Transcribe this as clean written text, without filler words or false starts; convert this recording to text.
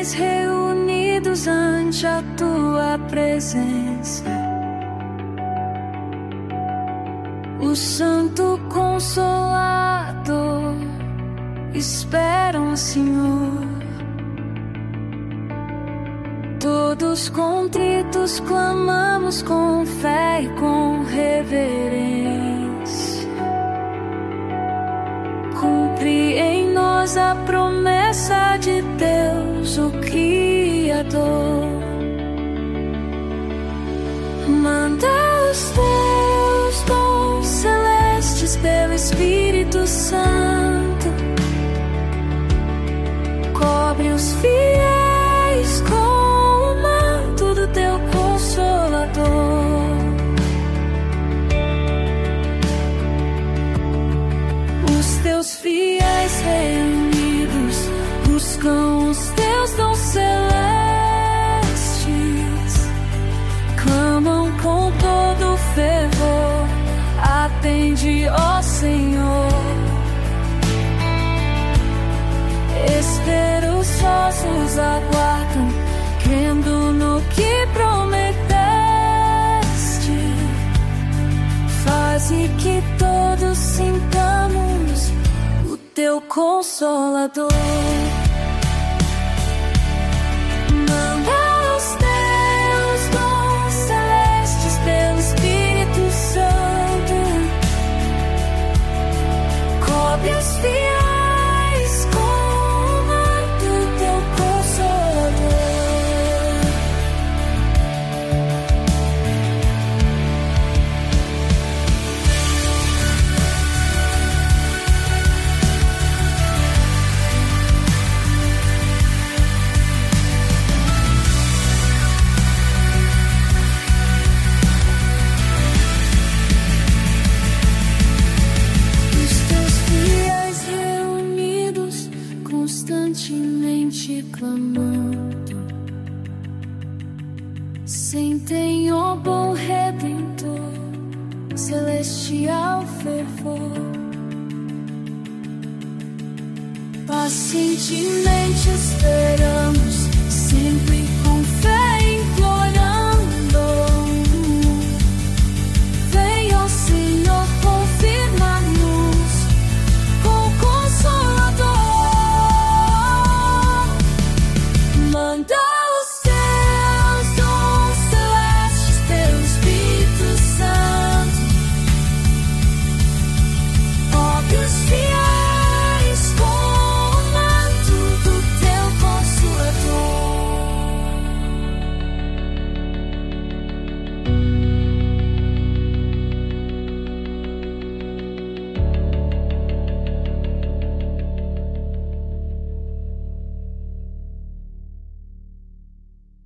fiéis reunidos ante a tua presença, o Santo Consolador esperam, Senhor. Todos contritos clamamos com fé e com reverência. Cumpre em nós a promessa de Deus, o Criador. Manda os teus dons celestes pelo Espírito Santo. Cobre os fiéis com o manto do teu Consolador. Os teus fiéis reunidos buscam os teus dons celestes, clamam com todo fervor. Atende, ó Senhor. Esperançosos aguardam, crendo no que prometeste. Faze que todos sintamos o teu Consolador. Manda os teus dons celestes pelo Espírito Santo. Cobre os fiéis com o manto do teu Consolador. Os teus fiéis reunidos constantemente clamando, sentem, ó bom Redentor, celestial fervor. Pacientemente esperamos, sempre